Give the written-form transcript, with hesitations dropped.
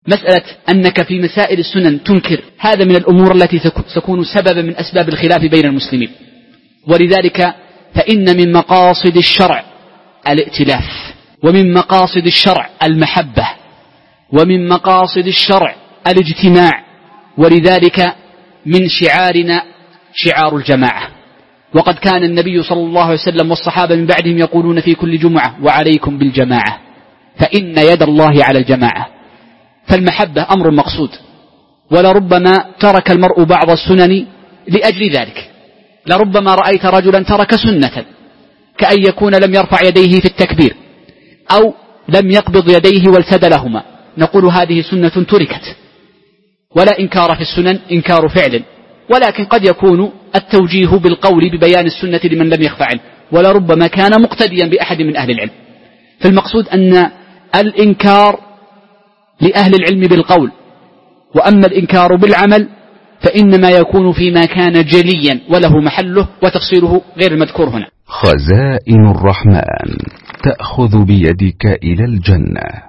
مسألة أنك في مسائل السنن تنكر، هذا من الأمور التي تكون سببا من أسباب الخلاف بين المسلمين. ولذلك فإن من مقاصد الشرع الائتلاف، ومن مقاصد الشرع المحبة، ومن مقاصد الشرع الاجتماع. ولذلك من شعارنا شعار الجماعة. وقد كان النبي صلى الله عليه وسلم والصحابة من بعدهم يقولون في كل جمعة: وعليكم بالجماعة فإن يد الله على الجماعة. فالمحبة أمر مقصود، ولربما ترك المرء بعض السنن لأجل ذلك. لربما رأيت رجلا ترك سنة كأن يكون لم يرفع يديه في التكبير، أو لم يقبض يديه والتد لهما، نقول هذه سنة تركت، ولا إنكار في السنن، إنكار فعل، ولكن قد يكون التوجيه بالقول ببيان السنة لمن لم يخفعل، ولربما كان مقتديا بأحد من أهل العلم. فالمقصود أن الإنكار لأهل العلم بالقول، وأما الإنكار بالعمل فإنما يكون فيما كان جليا وله محله، وتفصيله غير المذكور هنا. خزائن الرحمن تأخذ بيدك إلى الجنة.